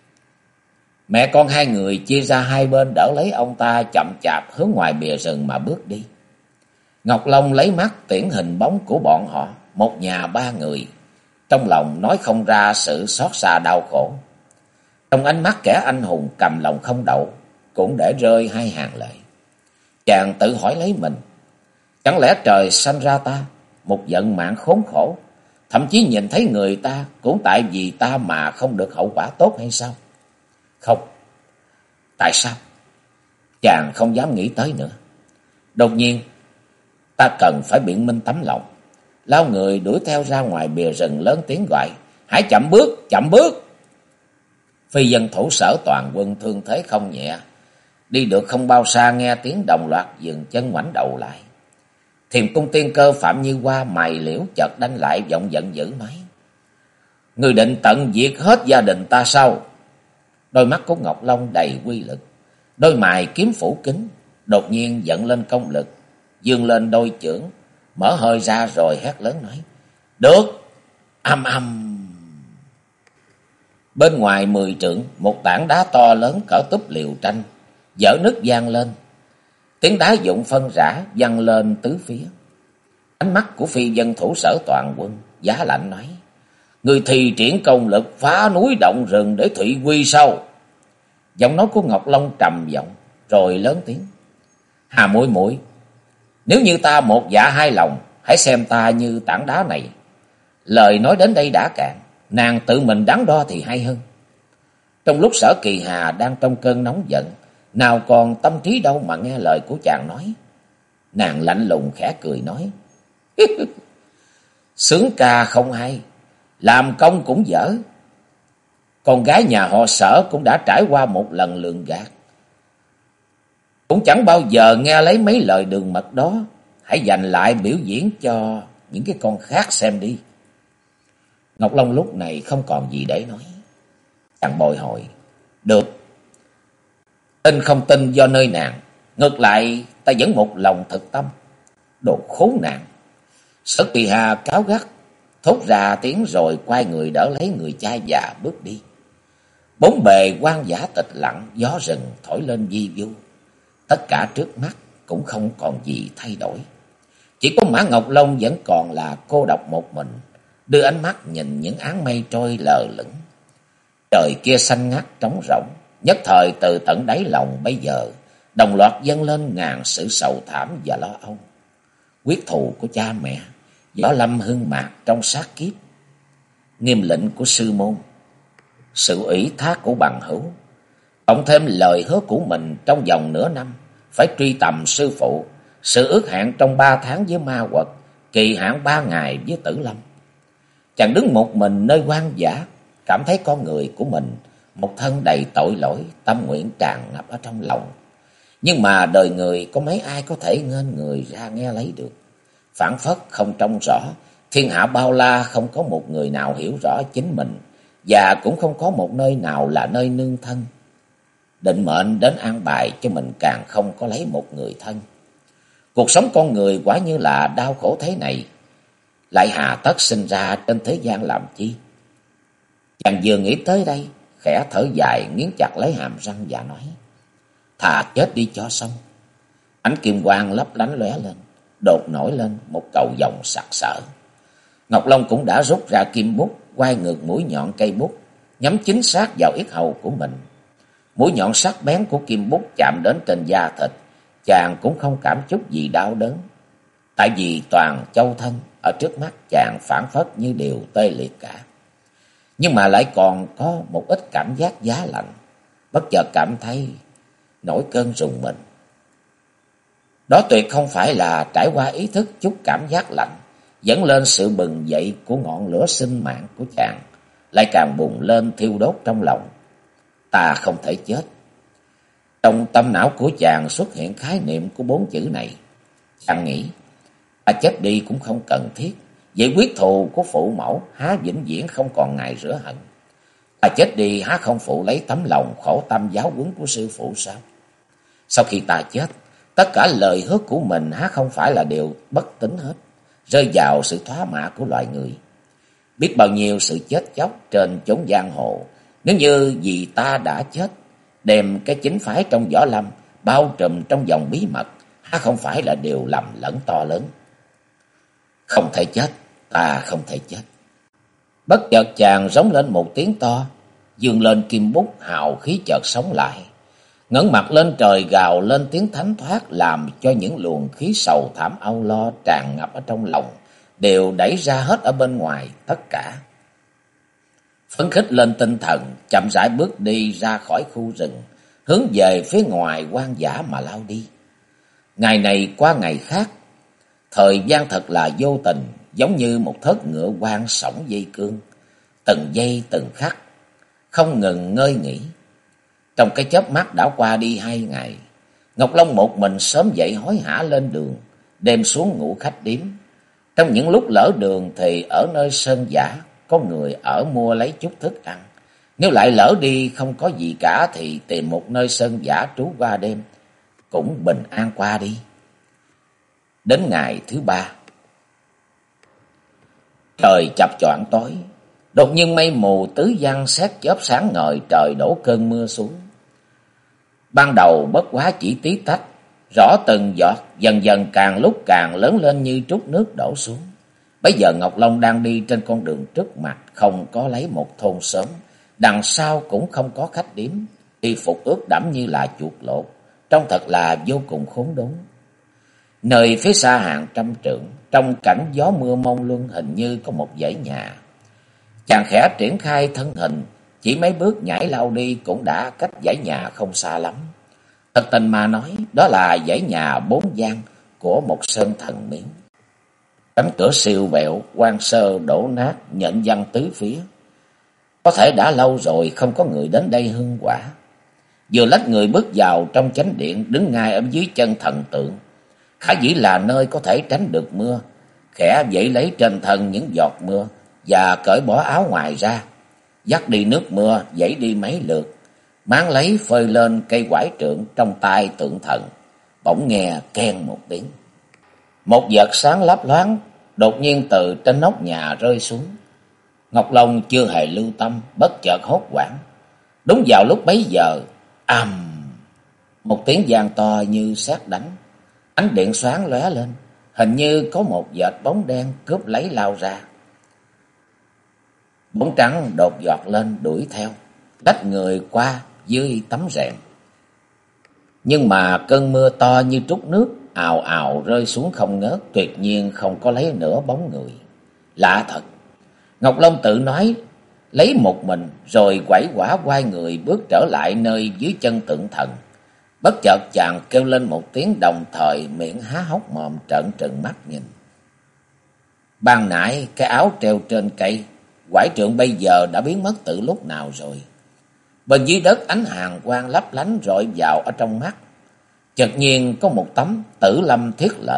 Mẹ con hai người chia ra hai bên đỡ lấy ông ta, chậm chạp hướng ngoài bìa rừng mà bước đi. Ngọc Long lấy mắt tiễn hình bóng của bọn họ, một nhà ba người. Trong lòng nói không ra sự xót xa đau khổ. Trong ánh mắt kẻ anh hùng cầm lòng không đậu, cũng để rơi hai hàng lệ. Chàng tự hỏi lấy mình, chẳng lẽ trời sanh ra ta một vận mạng khốn khổ, thậm chí nhìn thấy người ta cũng tại vì ta mà không được hậu quả tốt hay sao? Không. Tại sao? Chàng không dám nghĩ tới nữa. Đột nhiên, ta cần phải biện minh tấm lòng. Lao người đuổi theo ra ngoài bìa rừng lớn tiếng gọi, hãy chậm bước, chậm bước. Phi dân thủ Sở Toàn Quân thương thế không nhẹ. Đi được không bao xa nghe tiếng đồng loạt dừng chân ngoảnh đầu lại. Thiềm Cung Tiên Cơ Phạm Như Hoa mày liễu chợt đanh lại, giọng giận dữ nói, người định tận diệt hết gia đình ta sao? Đôi mắt của Ngọc Long đầy quy lực, đôi mày kiếm phủ kính, đột nhiên giận lên công lực, giương lên đôi chưởng, mở hơi ra rồi hét lớn nói, được. Âm âm. Bên ngoài 10 trượng, một tảng đá to lớn cỡ túp liều tranh vỡ nứt vang lên, tiếng đá vụn phân rã văng lên tứ phía. Ánh mắt của phi dân thủ Sở Toàn Quân giá lạnh nói, người thi triển công lực phá núi động rừng để thị uy sao? Giọng nói của Ngọc Long trầm giọng rồi lớn tiếng, Hà muội muội, nếu như ta một dạ hai lòng, hãy xem ta như tảng đá này. Lời nói đến đây đã cạn, nàng tự mình đắn đo thì hay hơn. Trong lúc Sở Kỳ Hà đang trong cơn nóng giận, nào còn tâm trí đâu mà nghe lời của chàng nói. Nàng lạnh lùng khẽ cười nói, sướng ca không hay, làm công cũng dở. Con gái nhà họ Sở cũng đã trải qua một lần lường gạt, cũng chẳng bao giờ nghe lấy mấy lời đường mật đó. Hãy dành lại biểu diễn cho những cái con khác xem đi. Ngọc Long lúc này không còn gì để nói. Chàng bồi hồi, được, tin không tin do nơi nàng, ngược lại ta vẫn một lòng thực tâm. Đồ khốn nạn. Sở Kỳ Hà cáo gắt thốt ra tiếng rồi quay người đỡ lấy người cha già bước đi. Bốn bề hoang dã tịch lặng, gió rừng thổi lên vi vu. Tất cả trước mắt cũng không còn gì thay đổi. Chỉ có Mã Ngọc Long vẫn còn là cô độc một mình, đưa ánh mắt nhìn những áng mây trôi lờ lững. Trời kia xanh ngắt trống rỗng, nhất thời từ tận đáy lòng bây giờ đồng loạt dâng lên ngàn sự sầu thảm và lo âu. Quyết thù của cha mẹ, Võ Lâm hương mạc trong sát kiếp, nghiêm lệnh của sư môn, sự ủy thác của bằng hữu, cộng thêm lời hứa của mình trong vòng nửa năm phải truy tầm sư phụ, sự ước hẹn trong 3 tháng với ma quật, kỳ hạn 3 ngày với Tử Lâm. Chàng đứng một mình nơi hoang dã, cảm thấy con người của mình một thân đầy tội lỗi, tâm nguyện tràn ngập ở trong lòng. Nhưng mà đời người có mấy ai có thể nghênh người ra nghe lấy được. Phảng phất không trông rõ, thiên hạ bao la không có một người nào hiểu rõ chính mình, và cũng không có một nơi nào là nơi nương thân. Định mệnh đến an bài cho mình càng không có lấy một người thân. Cuộc sống con người quả như là đau khổ thế này, lại hà tất sinh ra trên thế gian làm chi? Chàng vừa nghĩ tới đây, khẽ thở dài nghiến chặt lấy hàm răng và nói, thà chết đi cho xong. Ánh kim quang lấp lánh lóe lên, đột nổi lên một cầu vồng sặc sỡ. Ngọc Long cũng đã rút ra kim bút, quay ngược mũi nhọn cây bút, nhắm chính xác vào yết hầu của mình. Mũi nhọn sắc bén của kim bút chạm đến trên da thịt, chàng cũng không cảm chút gì đau đớn, tại vì toàn châu thân ở trước mắt chàng phảng phất như đều tê liệt cả. Nhưng mà lại còn có một ít cảm giác giá lạnh, bất chợt cảm thấy nổi cơn rùng mình. Đó tuyệt không phải là trải qua ý thức chút cảm giác lạnh, dẫn lên sự bừng dậy của ngọn lửa sinh mạng của chàng, lại càng bùng lên thiêu đốt trong lòng. Ta không thể chết. Trong tâm não của chàng xuất hiện khái niệm của 4 chữ này. Chàng nghĩ, ta chết đi cũng không cần thiết, vậy quyết thù của phụ mẫu há vĩnh viễn không còn ngày rửa hận. Ta chết đi há không phụ lấy tấm lòng khổ tâm giáo huấn của sư phụ sao? Sau khi ta chết, tất cả lời hứa của mình há không phải là điều bất tín hết, rơi vào sự thoá mạ của loài người. Biết bao nhiêu sự chết chóc trên chốn giang hồ, nếu như vì ta đã chết, đem cái chính phái trong võ lâm bao trùm trong vòng bí mật, há không phải là điều lầm lẫn to lớn. Không thể chết, ta không thể chết. Bất chợt chàng rống lên một tiếng to, dương lên kim bút, hào khí chợt sống lại, ngẩng mặt lên trời gào lên tiếng thánh thoát, làm cho những luồng khí sầu thảm âu lo tràn ngập ở trong lòng đều đẩy ra hết ở bên ngoài tất cả. Phấn khích lên tinh thần, chậm rãi bước đi ra khỏi khu rừng, hướng về phía ngoài hoang dã mà lao đi. Ngày này qua ngày khác, thời gian thật là vô tình, giống như một thớt ngựa hoang sổng dây cương, từng giây từng khắc, không ngừng ngơi nghỉ. Trong cái chớp mắt đã qua đi 2 ngày, Ngọc Long một mình sớm dậy hối hả lên đường, đêm xuống ngủ khách điếm. Trong những lúc lỡ đường thì ở nơi sơn dã có người ở mua lấy chút thức ăn. Nếu lại lỡ đi không có gì cả thì tìm một nơi sơn dã trú qua đêm, cũng bình an qua đi. Đến ngày thứ 3, trời chập choạng tối, đột nhiên mây mù tứ giăng sét chớp sáng ngời, trời đổ cơn mưa xuống. Ban đầu bất quá chỉ tí tách, rõ từng giọt, dần dần càng lúc càng lớn lên như trút nước đổ xuống. Bây giờ Ngọc Long đang đi trên con đường trước mặt, không có lấy một thôn xóm, đằng sau cũng không có khách điếm, y phục ướt đẫm như là chuột lột, trông thật là vô cùng khốn đốn. Nơi phía xa hàng trăm trượng, trong cảnh gió mưa mông luân, hình như có một dãy nhà. Chàng khẽ triển khai thân hình, chỉ mấy bước nhảy lao đi cũng đã cách dãy nhà không xa lắm. Thật tình mà nói, đó là dãy nhà 4 gian của một sơn thần miếu. Cánh cửa siêu vẹo, quan sơ đổ nát, nhện văng tứ phía. Có thể đã lâu rồi không có người đến đây hương quả. Vừa lách người bước vào trong chánh điện, đứng ngay ở dưới chân thần tượng. Khả dĩ là nơi có thể tránh được mưa, khẽ vẩy lấy trên thân những giọt mưa và cởi bỏ áo ngoài ra, dắt đi nước mưa, vẩy đi mấy lượt, máng lấy phơi lên cây quải trượng trong tay tượng thần. Bỗng nghe keng một tiếng, một vật sáng lấp loáng đột nhiên từ trên nóc nhà rơi xuống. Ngọc Long chưa hề lưu tâm, bất chợt hốt hoảng. Đúng vào lúc bấy giờ, một tiếng vang to như sét đánh, ánh điện xoáng lóe lên, hình như có một vệt bóng đen cướp lấy lao ra. Bóng trắng đột giọt lên đuổi theo, lách người qua dưới tấm rèm. Nhưng mà cơn mưa to như trút nước, ào ào rơi xuống không ngớt, tuyệt nhiên không có lấy nửa bóng người. Lạ thật, Ngọc Long tự nói lấy một mình, rồi quẩy quả quay người bước trở lại nơi dưới chân tượng thần. Bất chợt chàng kêu lên một tiếng, đồng thời miệng há hốc mồm trợn trừng mắt nhìn. Ban nãy cái áo treo trên cây quải trượng bây giờ đã biến mất từ lúc nào rồi. Bên dưới đất ánh hàn quang lấp lánh rọi vào ở trong mắt. Chợt nhiên có một tấm Tử Lâm Thiết Lệnh.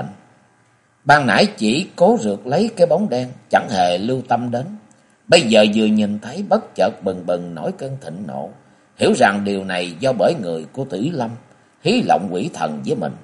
Ban nãy chỉ cố rượt lấy cái bóng đen, chẳng hề lưu tâm đến. Bây giờ vừa nhìn thấy bất chợt bừng bừng nổi cơn thịnh nộ, hiểu rằng điều này do bởi người của Tử Lâm hí lộng quỷ thần với mình.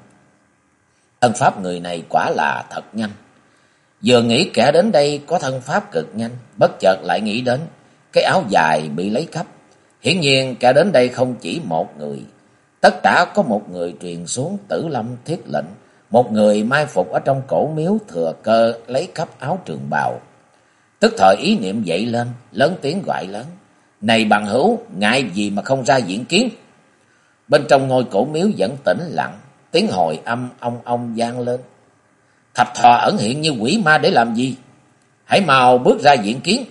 Thân pháp người này quả là thật nhanh. Vừa nghĩ kẻ đến đây có thân pháp cực nhanh, bất chợt lại nghĩ đến cái áo dài bị lấy cắp. Hiển nhiên kẻ đến đây không chỉ một người, tất cả có một người truyền xuống Tử Lâm Thiết Lệnh, một người mai phục ở trong cổ miếu thừa cơ lấy cắp áo trường bào. Tức thời ý niệm dậy lên, lớn tiếng gọi lớn: "Này bằng hữu, ngại gì mà không ra diện kiến?" Bên trong ngôi cổ miếu vẫn tĩnh lặng, tiếng hồi âm ong ong vang lên: "Thập thò ẩn hiện như quỷ ma để làm gì? Hãy mau bước ra diện kiến."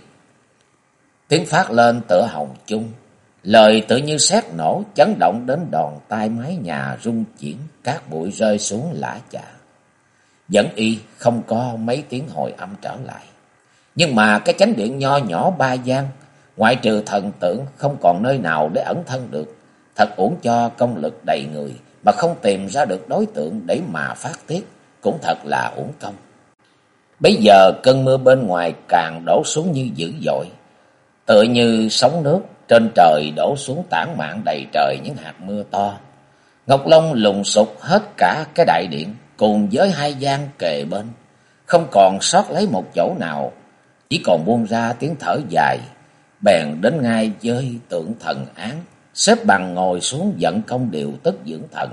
Tiếng phát lên tựa hồng chung, lời tự như sét nổ, chấn động đến đòn tai mái nhà rung chuyển, cát bụi rơi xuống lả chả. Vẫn y không có mấy tiếng hồi âm trở lại. Nhưng mà cái chánh điện nho nhỏ 3 gian, ngoại trừ thần tượng không còn nơi nào để ẩn thân được. Thật uổng cho công lực đầy người mà không tìm ra được đối tượng để mà phát tiết, cũng thật là uổng công. Bây giờ cơn mưa bên ngoài càng đổ xuống như dữ dội, tựa như sóng nước trên trời đổ xuống tản mạn đầy trời những hạt mưa to. Ngọc Long lùng sục hết cả cái đại điện cùng với 2 gian kề bên, không còn sót lấy một chỗ nào, chỉ còn buông ra tiếng thở dài. Bèn đến ngay với tượng thần án, xếp bằng ngồi xuống vận công điều tức dưỡng thần.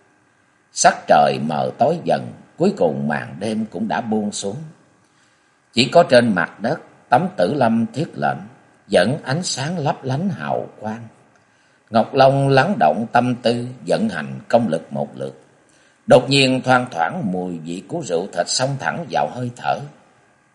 Sắc trời mờ tối dần, cuối cùng màn đêm cũng đã buông xuống. Chỉ có trên mặt đất tấm Tử Lâm Thiết Lệnh vẫn ánh sáng lấp lánh hào quang. Ngọc Long lắng động tâm tư, vận hành công lực một lượt. Đột nhiên thoang thoảng mùi vị của rượu thịt xông thẳng vào hơi thở.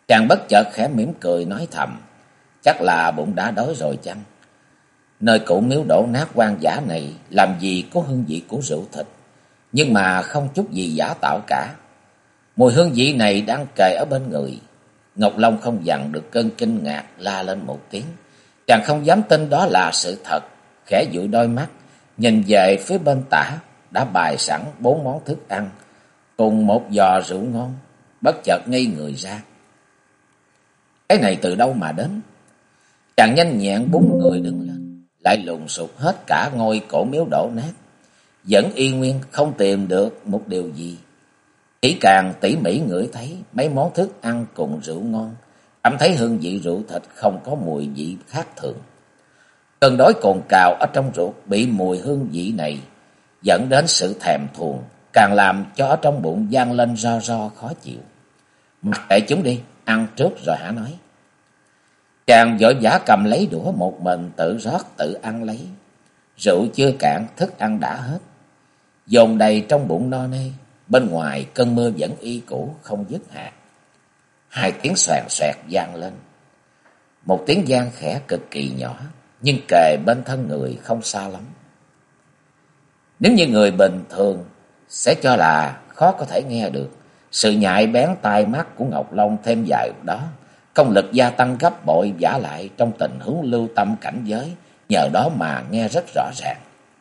Chàng bất chợt khẽ mỉm cười nói thầm, chắc là bụng đã đói rồi chăng? Nơi cụ miếu đổ nát hoang dã này làm gì có hương vị của rượu thịt, nhưng mà không chút gì giả tạo cả. Mùi hương vị này đang kề ở bên người. Ngọc Long không dằn được cơn kinh ngạc, la lên một tiếng. Chàng không dám tin đó là sự thật, khẽ dụi đôi mắt, nhìn về phía bên tả, đã bày sẵn 4 món thức ăn, cùng một giò rượu ngon, bất chợt ngây người ra. Cái này từ đâu mà đến? Chàng nhanh nhẹn búng người đứng lên, lại lùng sục hết cả ngôi cổ miếu đổ nát, vẫn y nguyên không tìm được một điều gì. Chỉ càng tỉ mỉ ngửi thấy mấy món thức ăn cùng rượu ngon, cảm thấy hương vị rượu thịt không có mùi vị khác thường. Cơn đói cồn cào ở trong ruột bị mùi hương vị này dẫn đến sự thèm thuồng, càng làm cho ở trong bụng vang lên ro ro khó chịu. Mặc kệ chúng đi, ăn trước rồi hả nói. Chàng vội vã cầm lấy đũa một mình tự rót tự ăn lấy. Rượu chưa cạn, thức ăn đã hết, dồn đầy trong bụng no nê. Bên ngoài cơn mưa vẫn y cũ không dứt hạt. 2 tiếng xoèn xoẹt vang lên. Một tiếng vang khẽ cực kỳ nhỏ, nhưng kề bên thân người không xa lắm. Nếu như người bình thường sẽ cho là khó có thể nghe được. Sự nhạy bén tai mắt của Ngọc Long thêm vào đó, công lực gia tăng gấp bội, vả lại trong tình huống lưu tâm cảnh giới, nhờ đó mà nghe rất rõ ràng.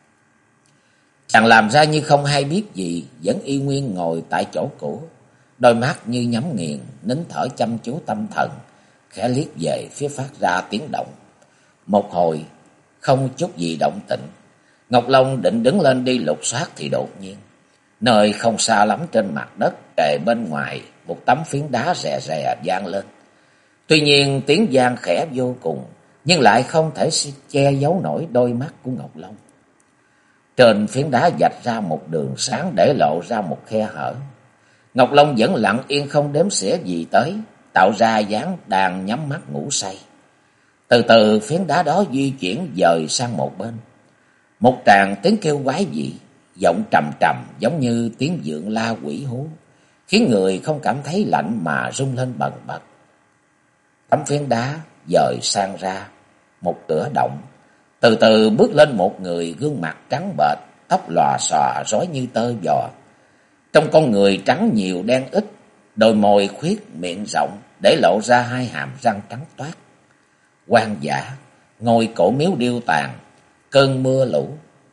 Chàng làm ra như không hay biết gì, vẫn y nguyên ngồi tại chỗ cũ, đôi mắt như nhắm nghiền, nín thở chăm chú tâm thần, khẽ liếc về phía phát ra tiếng động. Một hồi không chút gì động tĩnh. Ngọc Long định đứng lên đi lục soát thì đột nhiên, nơi không xa lắm trên mặt đất kề bên ngoài, một tấm phiến đá rè rè vang lên. Tuy nhiên tiếng vang khẽ vô cùng, nhưng lại không thể che giấu nổi đôi mắt của Ngọc Long. Trên phiến đá vạch ra một đường sáng để lộ ra một khe hở. Ngọc Long vẫn lặng yên không đếm xỉa gì tới, tạo ra dáng đang nhắm mắt ngủ say. Từ từ phiến đá đó di chuyển dời sang một bên. Một tràng tiếng kêu quái dị, giọng trầm trầm giống như tiếng vượn la quỷ hú, khiến người không cảm thấy lạnh mà rung lên bần bật. Tấm phiến đá dời sang ra một cửa động. Từ từ bước lên một người gương mặt trắng bệch, tóc lòa xòa rối như tơ giò. Trong con người trắng nhiều đen ít, đôi môi khuyết, miệng rộng để lộ ra 2 hàm răng trắng toát. Hoang dã, ngôi cổ miếu điêu tàn, cơn mưa lũ.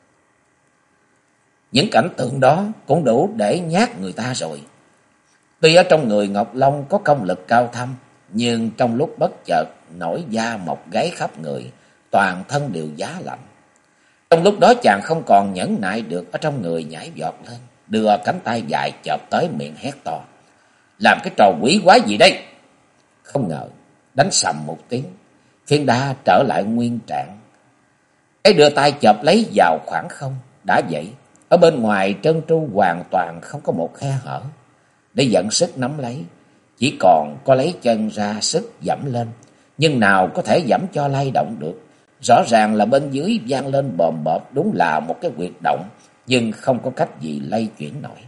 Những cảnh tượng đó cũng đủ để nhát người ta rồi. Tuy ở trong người Ngọc Long có công lực cao thâm, nhưng trong lúc bất chợt nổi da mọc gáy khắp người, toàn thân đều giá lạnh. Trong lúc đó chàng không còn nhẫn nại được, ở trong người nhảy vọt lên, đưa cánh tay dài chộp tới miệng hét to: làm cái trò quỷ quái gì đây? Không ngờ đánh sầm một tiếng, phiến đá trở lại nguyên trạng. Cái đưa tay chộp lấy vào khoảng không. Đã vậy, ở bên ngoài trơn tru hoàn toàn không có một khe hở để dẫn sức nắm lấy, chỉ còn có lấy chân ra sức dẫm lên, nhưng nào có thể dẫm cho lay động được. Rõ ràng là bên dưới vang lên bòm bộp, đúng là một cái huyệt động, nhưng không có cách gì lay chuyển nổi.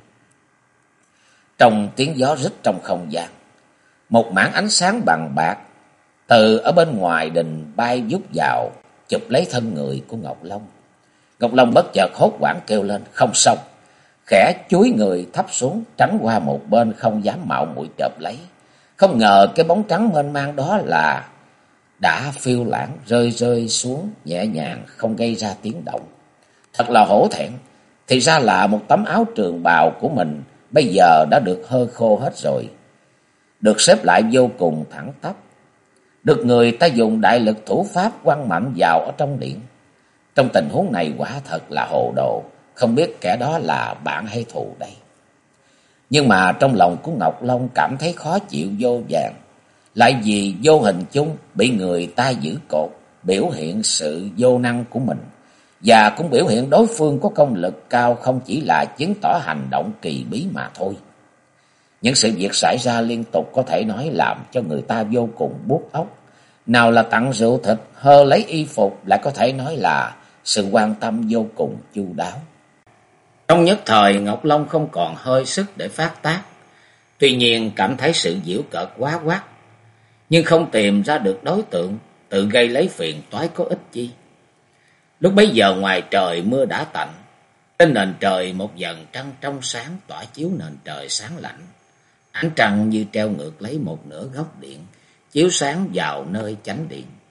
Trong tiếng gió rít trong không gian, một mảng ánh sáng bằng bạc từ ở bên ngoài đình bay vút vào, chụp lấy thân người của Ngọc Long. Ngọc Long bất chợt hốt hoảng kêu lên không xong, khẽ chúi người thấp xuống, tránh qua một bên không dám mạo muội chộp lấy. Không ngờ cái bóng trắng mênh mang đó là đã phiêu lãng rơi rơi xuống nhẹ nhàng, không gây ra tiếng động. Thật là hổ thẹn, thì ra là một tấm áo trường bào của mình bây giờ đã được hơ khô hết rồi, được xếp lại vô cùng thẳng tắp, được người ta dùng đại lực thủ pháp quăng mạnh vào ở trong điện. Trong tình huống này quả thật là hồ đồ, không biết kẻ đó là bạn hay thù đây. Nhưng mà trong lòng của Ngọc Long cảm thấy khó chịu vô vàn, lại vì vô hình chung bị người ta giữ cột, biểu hiện sự vô năng của mình, và cũng biểu hiện đối phương có công lực cao, không chỉ là chứng tỏ hành động kỳ bí mà thôi. Những sự việc xảy ra liên tục có thể nói làm cho người ta vô cùng buốt óc. Nào là tặng rượu thịt, hơ lấy y phục, lại có thể nói là sự quan tâm vô cùng chu đáo. Trong nhất thời Ngọc Long không còn hơi sức để phát tác. Tuy nhiên cảm thấy sự giễu cợt quá quát, nhưng không tìm ra được đối tượng, tự gây lấy phiền toái có ích chi. Lúc bấy giờ ngoài trời mưa đã tạnh, trên nền trời một vầng trăng trong sáng tỏa chiếu nền trời sáng lạnh. Ánh trăng như treo ngược lấy một nửa góc điện, chiếu sáng vào nơi chánh điện.